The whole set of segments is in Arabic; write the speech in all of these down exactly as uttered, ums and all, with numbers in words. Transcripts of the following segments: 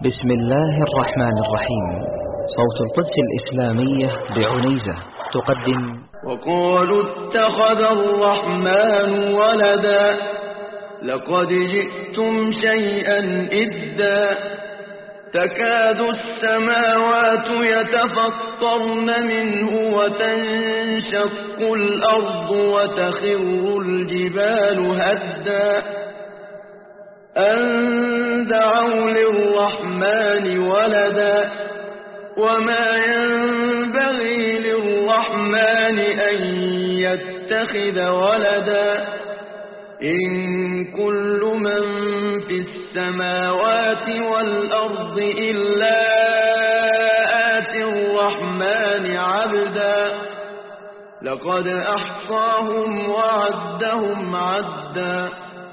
بسم الله الرحمن الرحيم. صوت القدس الإسلامية بعنيزة تقدم: وقالوا اتخذ الرحمن ولدا لقد جئتم شيئا إدا تكاد السماوات يتفطرن منه وتنشق الأرض وتخر الجبال هدا أن دعوا للرحمن ولدا وما ينبغي للرحمن أن يتخذ ولدا إن كل من في السماوات والأرض إلا آتي الرحمن عبدا لقد أحصاهم وعدهم عدا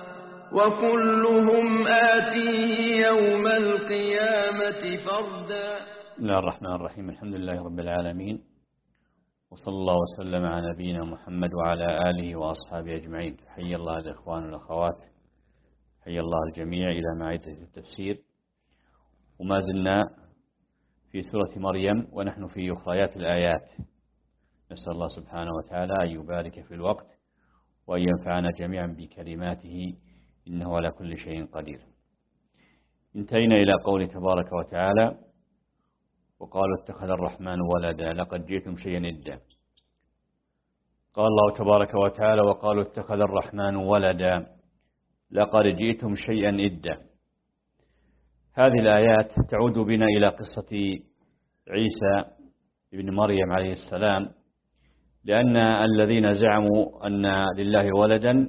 وكلهم آتيه يوم القيامة فردا. بسم الله الرحمن الرحيم. الحمد لله رب العالمين، وصلى الله وسلم على نبينا محمد وعلى آله وأصحابه أجمعين. حي الله الإخوان والأخوات، حي الله الجميع إلى معيدة التفسير. وما زلنا في سورة مريم ونحن في أخريات الآيات. نسأل الله سبحانه وتعالى أن يبارك في الوقت وأن ينفعنا جميعا بكلماته، إنه على كل شيء قدير. انتهينا إلى قوله تبارك وتعالى: وقالوا اتخذ الرحمن ولدا لقد جئتم شيئا إدا. قال الله تبارك وتعالى: وقالوا اتخذ الرحمن ولدا لقد جئتم شيئا إدا. هذه الآيات تعود بنا إلى قصة عيسى ابن مريم عليه السلام، لأن الذين زعموا أن لله ولدا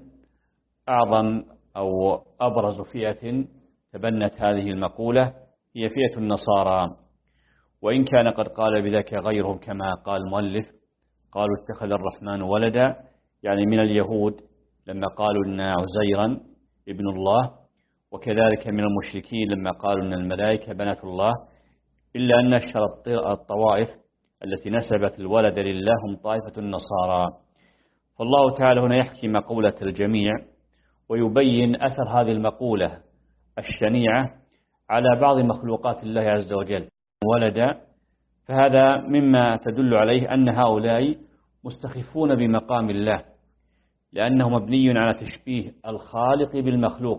أعظم أو أبرز فئة تبنت هذه المقولة هي فئة النصارى، وإن كان قد قال بذلك غيرهم كما قال المؤلف: قالوا اتخذ الرحمن ولدا، يعني من اليهود لما قالوا إن عزيرا ابن الله، وكذلك من المشركين لما قالوا إن الملائكة بنات الله، إلا أن أشهر الطوائف التي نسبت الولد لله هم طائفة النصارى. فالله تعالى هنا يحكي مقولة الجميع ويبين أثر هذه المقولة الشنيعة على بعض مخلوقات الله عز وجل ولدا. فهذا مما تدل عليه أن هؤلاء مستخفون بمقام الله، لأنه مبني على تشبيه الخالق بالمخلوق،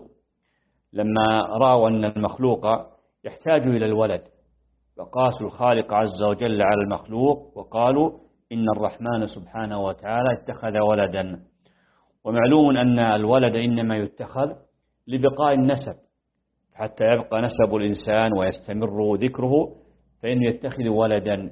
لما رأوا أن المخلوق يحتاج إلى الولد وقاسوا الخالق عز وجل على المخلوق وقالوا إن الرحمن سبحانه وتعالى اتخذ ولدا. ومعلوم أن الولد إنما يتخذ لبقاء النسب، حتى يبقى نسب الإنسان ويستمر ذكره فإنه يتخذ ولدا.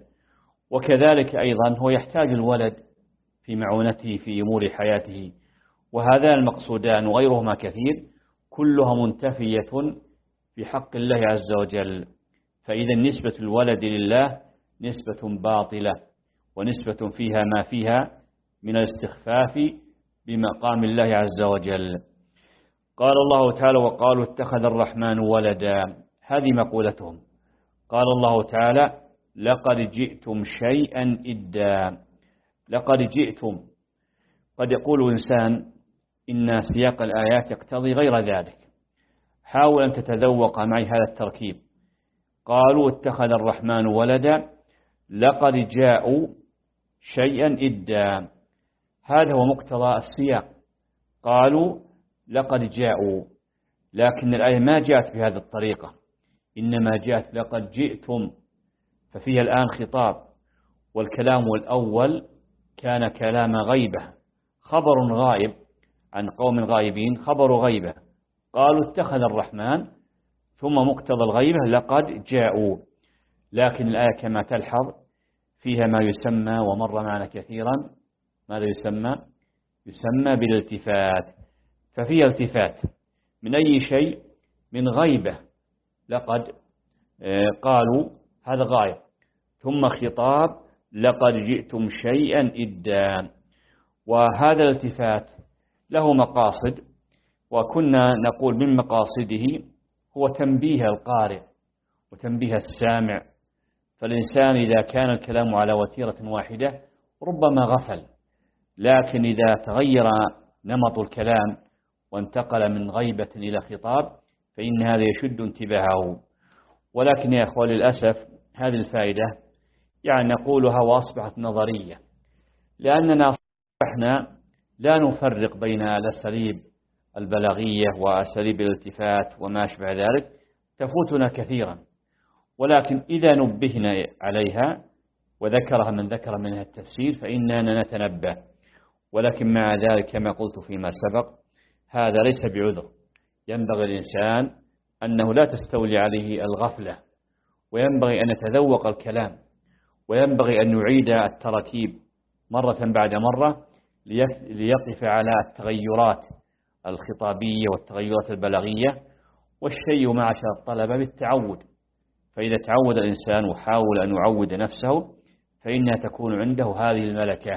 وكذلك أيضا هو يحتاج الولد في معونته في أمور حياته. وهذان المقصودان وغيرهما كثير كلها منتفية في حق الله عز وجل. فإذا نسبة الولد لله نسبة باطلة، ونسبة فيها ما فيها من الاستخفاف بمقام الله عز وجل. قال الله تعالى: وقالوا اتخذ الرحمن ولدا. هذه مقولتهم. قال الله تعالى: لقد جئتم شيئا إدا. لقد جئتم، قد يقول إنسان إن سياق الآيات يقتضي غير ذلك. حاول أن تتذوق معي هذا التركيب. قالوا اتخذ الرحمن ولدا لقد جاءوا شيئا إدا، هذا هو مقتضى السياق. قالوا لقد جاءوا، لكن الآية ما جاءت بهذه الطريقة، إنما جاءت لقد جئتم، ففيها الآن خطاب. والكلام الأول كان كلام غيبة، خبر غائب عن قوم غائبين، خبر غيبة. قالوا اتخذ الرحمن، ثم مقتضى الغيبة لقد جاءوا. لكن الآية كما تلحظ فيها ما يسمى ومر معنا كثيرا، ماذا يسمى؟ يسمى بالالتفات. ففيها التفات من أي شيء؟ من غيبة. لقد قالوا هذا غائب، ثم خطاب لقد جئتم شيئا إدا. وهذا الالتفات له مقاصد، وكنا نقول من مقاصده هو تنبيه القارئ وتنبيه السامع. فالإنسان إذا كان الكلام على وتيرة واحدة ربما غفل، لكن إذا تغير نمط الكلام وانتقل من غيبة إلى خطاب فإن هذا يشد انتباهه. ولكن يا أخوة للأسف هذه الفائدة يعني نقولها وأصبحت نظرية، لأننا أصبحنا لا نفرق بين الأساليب البلاغية وأساليب الالتفات وما أشبه ذلك، تفوتنا كثيرا، ولكن إذا نبهنا عليها وذكرها من ذكر منها التفسير فإننا نتنبه. ولكن مع ذلك كما قلت فيما سبق هذا ليس بعذر، ينبغي الإنسان أنه لا تستولي عليه الغفلة، وينبغي أن يتذوق الكلام، وينبغي أن يعيد الترتيب مرة بعد مرة ليقف على التغيرات الخطابية والتغيرات البلاغية. والشيء معشر الطلبة بالتعود، فإذا تعود الإنسان وحاول أن يعود نفسه فإنها تكون عنده هذه الملكة،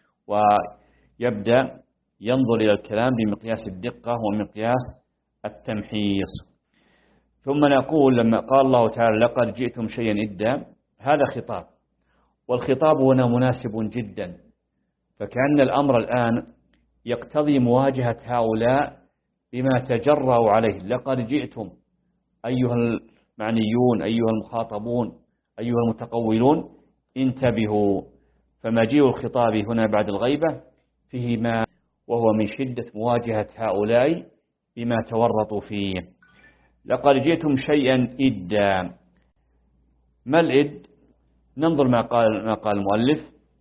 ويبدأ ينظر إلى الكلام بمقياس الدقة ومقياس التمحيص. ثم نقول لما قال الله تعالى لقد جئتم شيئا إدا، هذا خطاب، والخطاب هنا مناسب جدا، فكأن الأمر الآن يقتضي مواجهة هؤلاء بما تجرأوا عليه. لقد جئتم أيها المعنيون، أيها المخاطبون، أيها المتقولون انتبهوا. فمجيء الخطاب هنا بعد الغيبة فيه ما وهو من شدة مواجهة هؤلاء بما تورطوا فيه. لقد جئتم شيئا إدا، ما الإد؟ ننظر ما قال ما قال المؤلف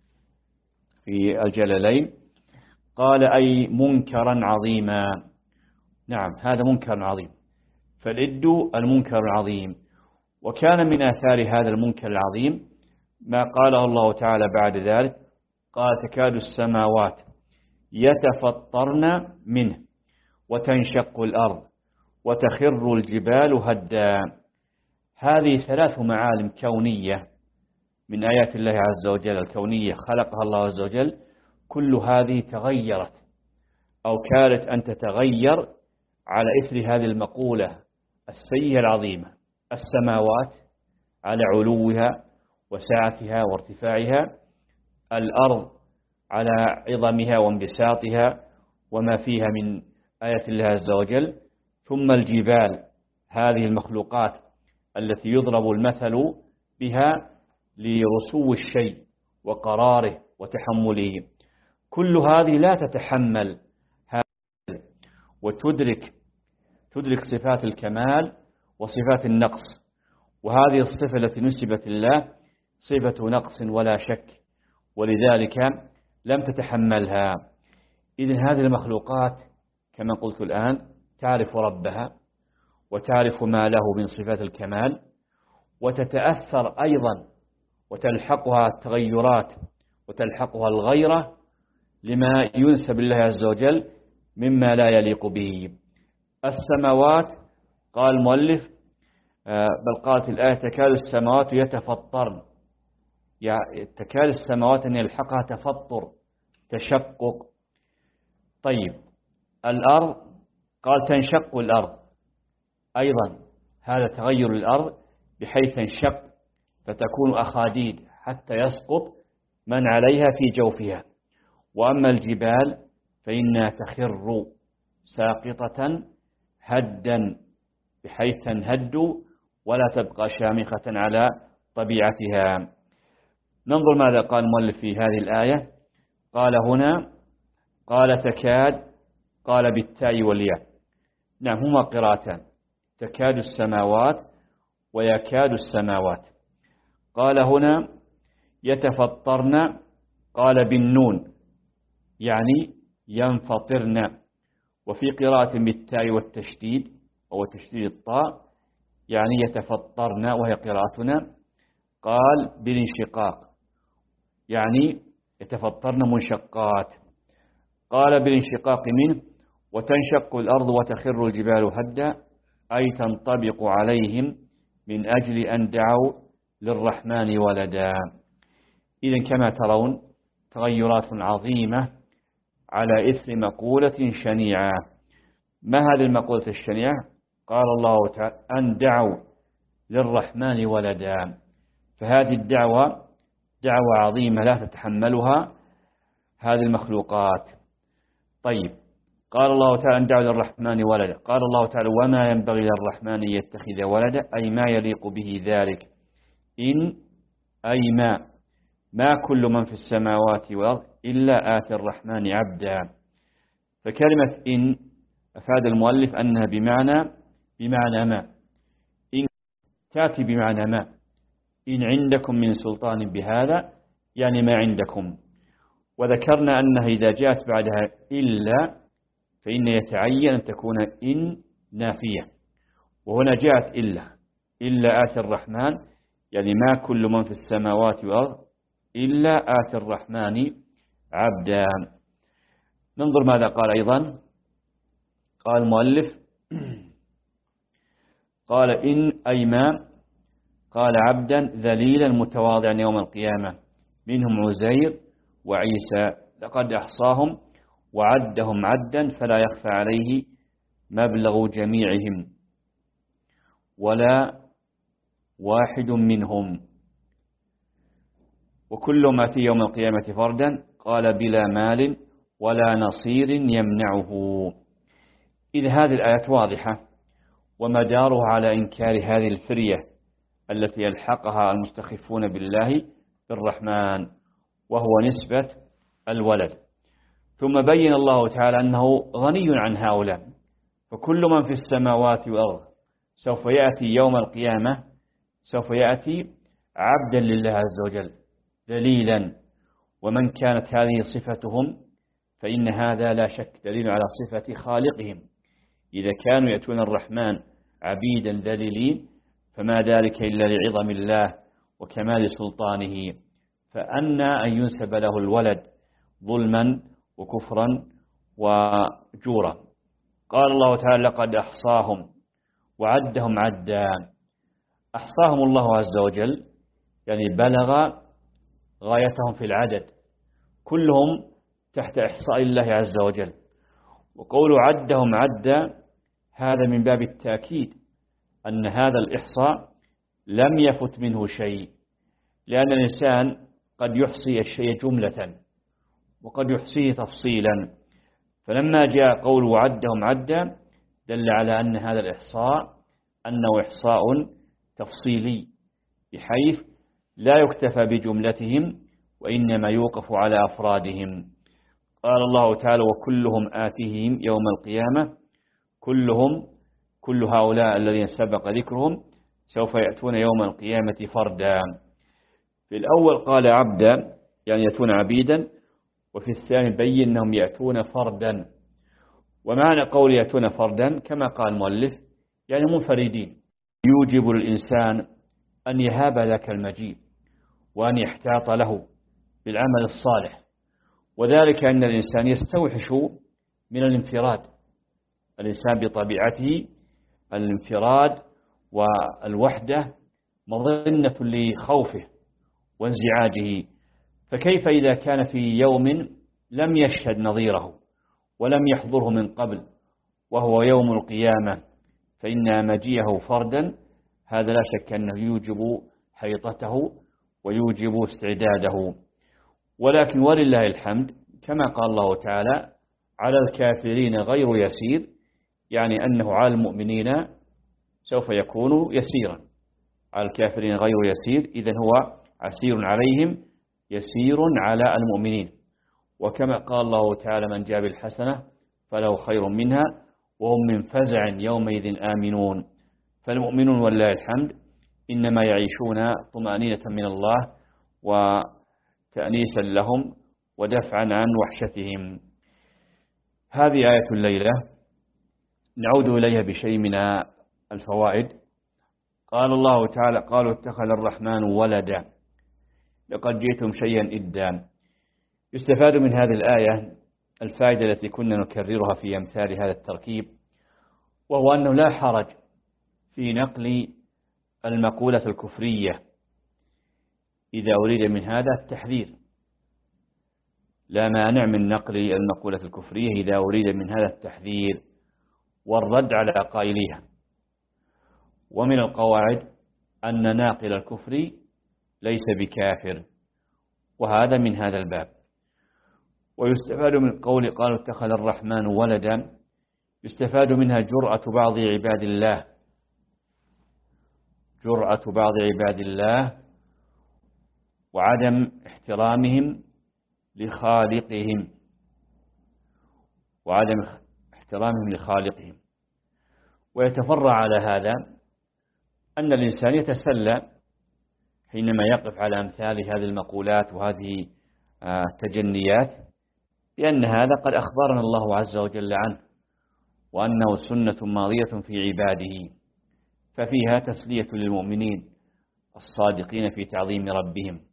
في الجلالين، قال أي منكرا عظيما. نعم هذا منكر عظيم، فالإد المنكر العظيم. وكان من آثار هذا المنكر العظيم ما قاله الله تعالى بعد ذلك، قال تكاد السماوات يتفطرن منه وتنشق الأرض وتخر الجبال هدا. هذه ثلاث معالم كونية من آيات الله عز وجل الكونية خلقها الله عز وجل، كل هذه تغيرت أو كانت أن تتغير على إثر هذه المقولة السيئة العظيمة. السماوات على علوها وسعتها وارتفاعها، الأرض على عظمها وانبساطها وما فيها من آيات الله عز وجل، ثم الجبال هذه المخلوقات التي يضرب المثل بها لرسو الشيء وقراره وتحمله، كل هذه لا تتحمل هذا وتدرك تدرك صفات الكمال وصفات النقص، وهذه الصفة التي نسبت الله صفة نقص ولا شك، ولذلك لم تتحملها. إذن هذه المخلوقات كما قلت الآن تعرف ربها وتعرف ما له من صفات الكمال، وتتأثر أيضا وتلحقها التغيرات وتلحقها الغيرة لما ينسب الله عز وجل مما لا يليق به. السماوات قال المؤلف بل قالت الآية تكاد السماوات يتفطرن، يعني تكاد السماوات أن يلحقها تفطر تشقق. طيب الأرض قال تنشق الأرض، أيضا هذا تغير الأرض بحيث تنشق فتكون أخاديد حتى يسقط من عليها في جوفها. وأما الجبال فإنها تخر ساقطة هدا بحيث تنهد ولا تبقى شامخة على طبيعتها. ننظر ماذا قال المؤلف في هذه الآية. قال هنا قال تكاد، قال بالتاء والياء. نعم هما قراءتان، تكاد السماوات ويكاد السماوات. قال هنا يتفطرن، قال بالنون يعني ينفطرن، وفي قراءة بالتاء والتشديد أو تشديد الطاء يعني يتفطرن وهي قراءتنا. قال بالانشقاق يعني يتفطرن منشقات. قال بالانشقاق منه وتنشق الأرض وتخر الجبال هدا، أي تنطبق عليهم من أجل أن دعوا للرحمن ولدا. إذن كما ترون تغيرات عظيمة على إثر مقولة شنيعة. ما هذه المقولة الشنيعة؟ قال الله تعالى أن دعوا للرحمن ولدا، فهذه الدعوة دعوة عظيمة لا تتحملها هذه المخلوقات. طيب قال الله تعالى أن دعوا للرحمن ولدا. قال الله تعالى وما ينبغي للرحمن أن يتخذ ولدا، أي ما يليق به ذلك. إن أي ما ما كل من في السماوات والأرض إلا آتي الرحمن عبدا. فكلمة إن أفاد المؤلف أنها بمعنى بمعنى ما، إن تأتي بمعنى ما، إن عندكم من سلطان بهذا يعني ما عندكم. وذكرنا أنها إذا جاءت بعدها إلا فإن يتعين أن تكون إن نافية، وهنا جاءت إلا إلا آتي الرحمن يعني ما كل من في السماوات والأرض إلا آتي الرحمن عبدا. ننظر ماذا قال أيضا. قال المؤلف قال إن أي ما، قال عبدا ذليلا متواضعا يوم القيامة، منهم عزير وعيسى، لقد أحصاهم وعدهم عدا فلا يخفى عليه مبلغ جميعهم ولا واحد منهم، وكل ما في يوم القيامة فردا. قال بلا مال ولا نصير يمنعه. إذ هذه الآيات واضحة ومدارها على إنكار هذه الفرية التي يلحقها المستخفون بالله بالرحمن، وهو نسبة الولد. ثم بين الله تعالى أنه غني عن هؤلاء، فكل من في السماوات والأرض سوف يأتي يوم القيامة سوف يأتي عبدا لله عز وجل ذليلا. ومن كانت هذه صفتهم فإن هذا لا شك دليل على صفة خالقهم. إذا كانوا يأتون الرحمن عبيدا ذليلين فما ذلك إلا لعظم الله وكمال سلطانه، فأنى أن ينسب له الولد ظلما وكفرا وجورا. قال الله تعالى لقد أحصاهم وعدهم عدا. أحصاهم الله عز وجل يعني بلغ غايتهم في العدد، كلهم تحت إحصاء الله عز وجل. وقول عدهم عدا هذا من باب التأكيد أن هذا الإحصاء لم يفت منه شيء، لأن الإنسان قد يحصي الشيء جملة وقد يحصيه تفصيلا، فلما جاء قول عدهم عدا دل على أن هذا الإحصاء أنه إحصاء تفصيلي، بحيث لا يكتفى بجملتهم وإنما يوقف على أفرادهم. قال الله تعالى وكلهم آتيهم يوم القيامة، كلهم كل هؤلاء الذين سبق ذكرهم سوف يأتون يوم القيامة فردا. في الأول قال عبدا يعني يأتون عبيدا، وفي الثاني بين أنهم يأتون فردا. ومعنى قول يأتون فردا كما قال المؤلف يعني منفردين، يوجب للإنسان أن يهاب ذاك المجيء وأن يحتاط له بالعمل الصالح، وذلك أن الإنسان يستوحش من الانفراد. الإنسان بطبيعته الانفراد والوحدة مظنة لخوفه وانزعاجه، فكيف إذا كان في يوم لم يشهد نظيره ولم يحضره من قبل وهو يوم القيامة، فإن مجيئه فردا هذا لا شك أنه يوجب حيطته ويوجب استعداده. ولكن ولله الحمد كما قال الله تعالى على الكافرين غير يسير، يعني أنه على المؤمنين سوف يكون يسيرا، على الكافرين غير يسير، إذن هو عسير عليهم يسير على المؤمنين. وكما قال الله تعالى من جاء بالحسنة فله خير منها وهم من فزع يومئذ آمنون. فالمؤمنون ولله الحمد إنما يعيشون طمأنينة من الله وتأنيسا لهم ودفعا عن وحشتهم. هذه آية الليلة نعود إليها بشيء من الفوائد. قال الله تعالى قالوا اتخذ الرحمن ولدا لقد جئتم شيئا إدا. يستفاد من هذه الآية الفائدة التي كنا نكررها في أمثال هذا التركيب، وهو أنه لا حرج في نقل المقولة الكفرية إذا أريد من هذا التحذير، لا مانع من نقل المقولة الكفرية إذا أريد من هذا التحذير والرد على قائليها. ومن القواعد أن ناقل الكفر ليس بكافر، وهذا من هذا الباب. ويستفاد من قول قالوا اتخذ الرحمن ولدا، يستفاد منها جرأة بعض عباد الله، جرأة بعض عباد الله وعدم احترامهم لخالقهم، وعدم احترامهم لخالقهم. ويتفرع على هذا أن الإنسان يتسلى حينما يقف على أمثال هذه المقولات وهذه التجنيات بأن هذا قد أخبرنا الله عز وجل عنه، وأنه سنة ماضية في عباده، ففيها تسلية للمؤمنين الصادقين في تعظيم ربهم.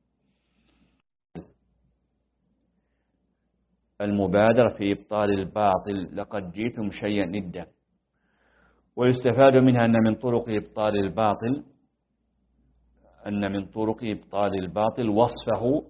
المبادرة في إبطال الباطل، لقد جئتم شيئا إدا. ويستفاد منها أن من طرق إبطال الباطل أن من طرق إبطال الباطل وصفه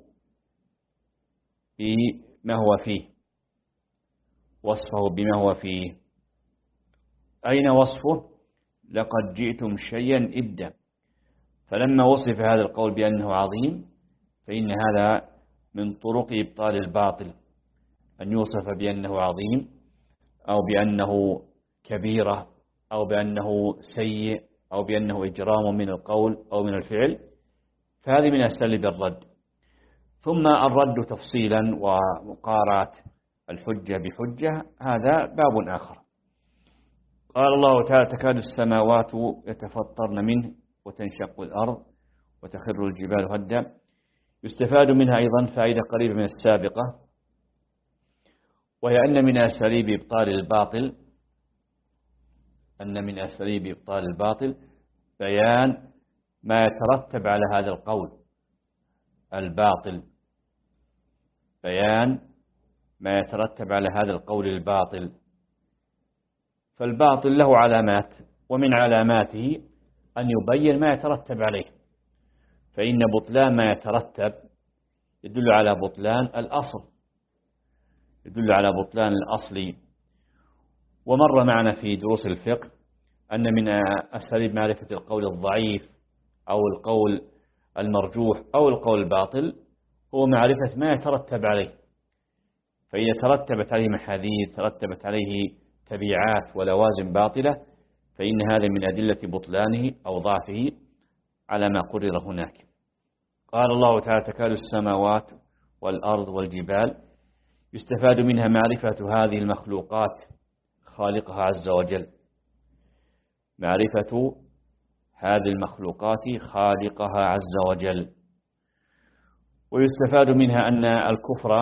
بما هو فيه، وصفه بما هو فيه. أين وصفه؟ لقد جئتم شيئا إدا. فلما وصف هذا القول بأنه عظيم فإن هذا من طرق إبطال الباطل، أن يوصف بأنه عظيم أو بأنه كبيرة أو بأنه سيء أو بأنه إجرام من القول أو من الفعل، فهذه من أساليب الرد. ثم الرد تفصيلا ومقارعة الحجة بحجة هذا باب آخر. قال الله تعالى تكاد السماوات يتفطرن منه وتنشق الأرض وتخر الجبال هدا. يستفاد منها أيضا فائدة قريبة من السابقة، وهي أن من أساليب إبطال الباطل أن من أساليب إبطال الباطل بيان ما يترتب على هذا القول الباطل، بيان ما يترتب على هذا القول الباطل. فالباطل له علامات، ومن علاماته أن يبين ما يترتب عليه، فإن بطلان ما يترتب يدل على بطلان الأصل، يدل على بطلان الأصل. ومر معنا في دروس الفقه أن من أساليب معرفة القول الضعيف أو القول المرجوح أو القول الباطل هو معرفة ما يترتب عليه، فإذا ترتبت عليه محاذير، ترتبت عليه تبعات ولوازم باطلة، فإن هذا من أدلة بطلانه أو ضعفه على ما قرر هناك. قال الله تعالى تكاد السماوات والأرض والجبال. يستفاد منها معرفة هذه المخلوقات خالقها عز وجل، معرفة هذه المخلوقات خالقها عز وجل. ويستفاد منها أن الكفر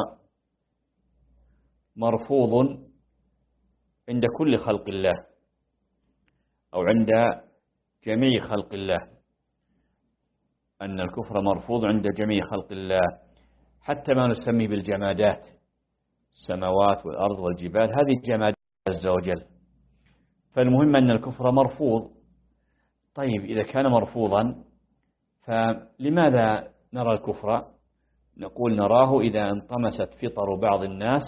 مرفوض عند كل خلق الله أو عند جميع خلق الله، أن الكفر مرفوض عند جميع خلق الله، حتى ما نسميه بالجمادات، السماوات والأرض والجبال، هذه جمادات عز وجل. فالمهم أن الكفر مرفوض. طيب إذا كان مرفوضا فلماذا نرى الكفر؟ نقول نراه إذا انطمست فطر بعض الناس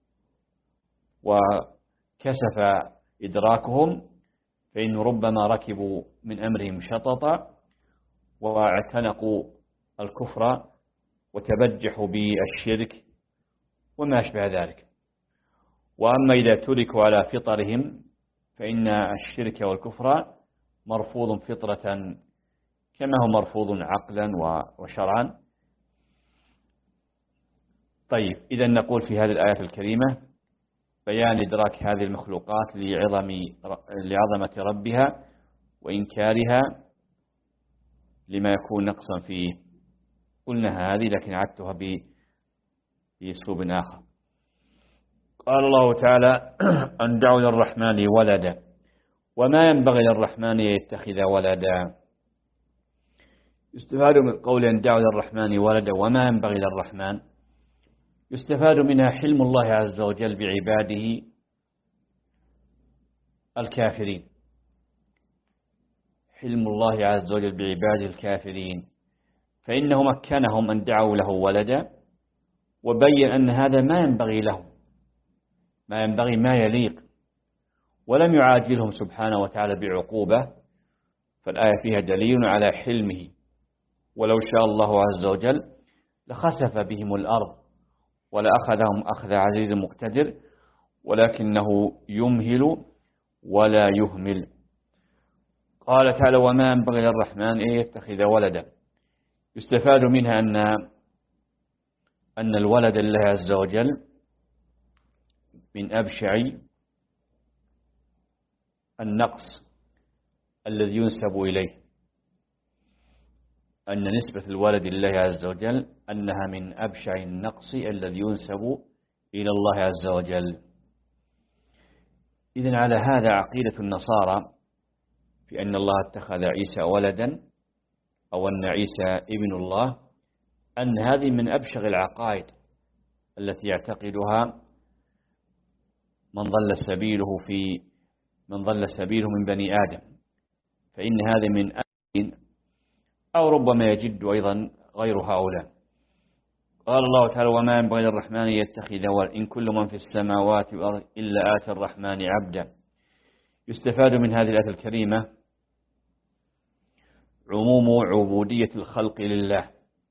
وكشف إدراكهم، فإن ربما ركبوا من أمرهم شططا واعتنقوا الكفر وتبجحوا بالشرك وما أشبه ذلك. وأما إذا تركوا على فطرهم فإن الشرك والكفر مرفوض فطرة كما هو مرفوض عقلا وشرعا. طيب إذا نقول في هذه الآيات الكريمة بيان إدراك هذه المخلوقات لعظم لعظمة ربها وإنكارها لما يكون نقصا فيه. قلنا هذه لكن عدتها بأسلوب آخر. قال الله تعالى أن دعوا للرحمن ولدا وما ينبغي للرحمن يتخذ ولدا. يستفاد من قول أن دعوا للرحمن ولدا وما ينبغي للرحمن، يستفاد منها حلم الله عز وجل بعباده الكافرين، حلم الله عز وجل بعباده الكافرين، فإنه مكنهم أن دعوا له ولدا وبين أن هذا ما ينبغي له، ما ينبغي ما يليق، ولم يعاجلهم سبحانه وتعالى بعقوبة. فالآية فيها دليل على حلمه، ولو شاء الله عز وجل لخسف بهم الأرض ولا أخذهم أخذ عزيز مقتدر، ولكنه يمهل ولا يهمل. قال تعالى: وما ينبغي للرحمن أن يتخذ ولدا. يستفاد منها أن أن الولد لله عز وجل من أبشع النقص الذي ينسب إليه، أن نسبة الولد لله عز وجل أنها من أبشع النقص الذي ينسب إلى الله عز وجل. إذن على هذا عقيدة النصارى في أن الله اتخذ عيسى ولدا أو أن عيسى ابن الله، أن هذه من أبشع العقائد التي يعتقدها من ضل سبيله في من ضل سبيله من بني آدم، فإن هذا من أبشع، أو ربما يجد أيضا غير هؤلاء. قال الله تعالى: وما ينبغي للرحمن أن يتخذ ولدا إن كل من في السماوات والأرض إلا آتي الرحمن عبدا. يستفاد من هذه الآية الكريمة عموم عبودية الخلق لله،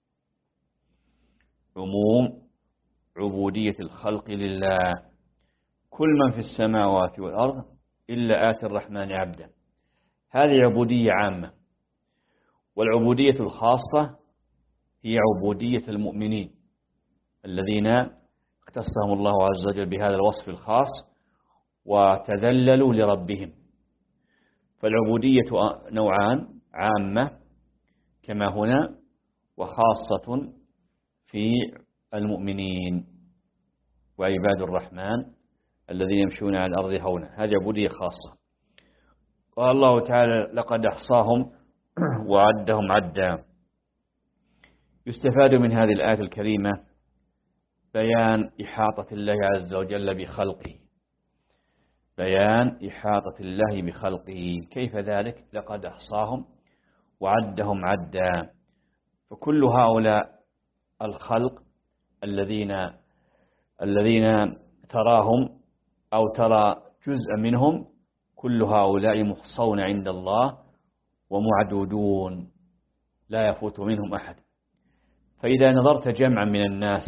عموم عبودية الخلق لله، كل من في السماوات والأرض إلا آتي الرحمن عبدا. هذه عبودية عامة. والعبودية الخاصة هي عبودية المؤمنين الذين اختصهم الله عز وجل بهذا الوصف الخاص وتذللوا لربهم. فالعبودية نوعان: عامة كما هنا، وخاصة في المؤمنين وعباد الرحمن الذين يمشون على الأرض هونا. هذه عبودية خاصة. قال الله تعالى: لقد أحصاهم وعدهم عدا. يستفاد من هذه الآية الكريمة بيان إحاطة الله عز وجل بخلقه، بيان إحاطة الله بخلقه. كيف ذلك؟ لقد أحصاهم وعدهم عدا. فكل هؤلاء الخلق الذين الذين تراهم أو ترى جزء منهم، كل هؤلاء محصون عند الله ومعدودون لا يفوت منهم أحد. فإذا نظرت جمعا من الناس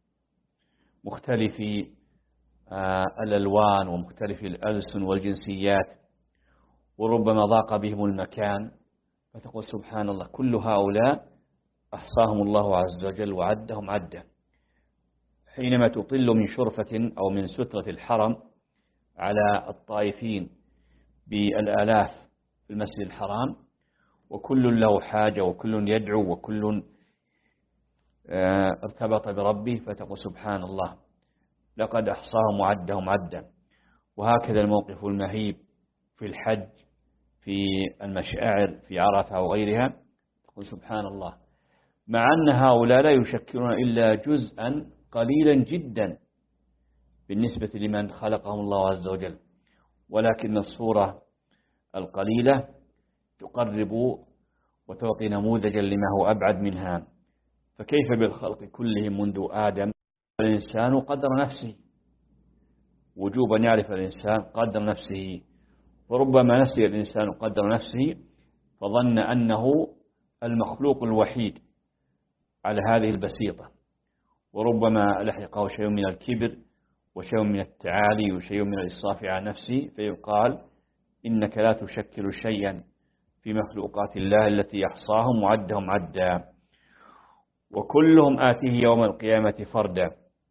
مختلفي الألوان ومختلف الألسن والجنسيات، وربما ضاق بهم المكان، فتقول سبحان الله، كل هؤلاء أحصاهم الله عز وجل وعدهم عدا. حينما تطل من شرفة أو من سترة الحرم على الطائفين بالآلاف في المسجد الحرام، وكل له حاجة وكل يدعو وكل ارتبط بربه، فتقول سبحان الله، لقد أحصاهم وعدهم عدا. وهكذا الموقف المهيب في الحج، في المشاعر، في عرفة وغيرها، تقول سبحان الله، مع أن هؤلاء لا يشكلون إلا جزءا قليلا جدا بالنسبة لمن خلقهم الله عز وجل، ولكن الصورة القليلة تقرب وتعطي نموذجا لما هو أبعد منها. فكيف بالخلق كلهم منذ آدم؟ الإنسان قدر نفسه، وجوب أن يعرف الإنسان قدر نفسه. وربما نسي الإنسان قدر نفسه فظن أنه المخلوق الوحيد على هذه البسيطة، وربما لحقه شيء من الكبر وشيء من التعالي وشيء من الإصراف على نفسه، فيقال إنك لا تشكل شيئا في مخلوقات الله التي يحصاهم وعدهم عدا. وكلهم آتيه يوم القيامة فردا.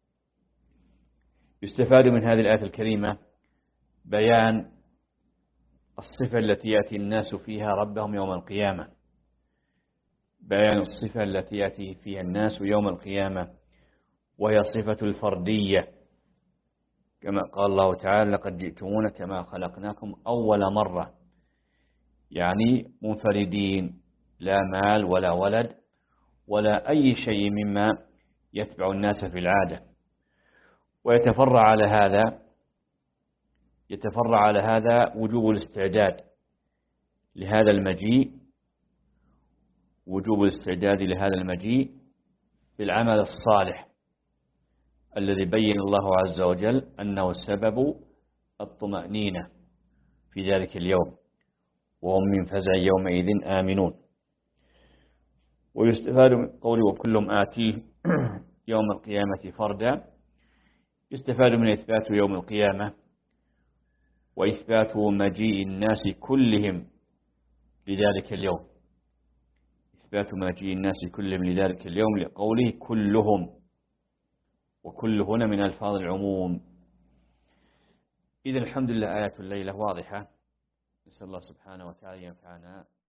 يستفاد من هذه الآية الكريمة بيان الصفة التي يأتي الناس فيها ربهم يوم القيامة، بيان الصفة التي يأتي فيها الناس يوم القيامة، وهي صفة الفردية، كما قال الله تعالى: لقد جئتمونا كما خلقناكم أول مرة، يعني منفردين، لا مال ولا ولد ولا أي شيء مما يتبع الناس في العادة. ويتفرع على هذا يتفرع على هذا وجوب الاستعداد لهذا المجيء وجوب الاستعداد لهذا المجيء بالعمل الصالح الذي بين الله عز وجل أنه سبب الطمأنينة في ذلك اليوم، وهم من فزع يومئذ آمنون. ويستفاد من قوله: وكلهم آتيه يوم القيامة فردا، يستفاد من إثبات يوم القيامة وإثبات مجيء الناس كلهم لذلك اليوم، إثبات مجيء الناس كلهم لذلك اليوم لقوله كلهم، وكل هنا من ألفاظ العموم. إذن الحمد لله آيات الليلة واضحة، نسأل الله سبحانه وتعالى ينفعنا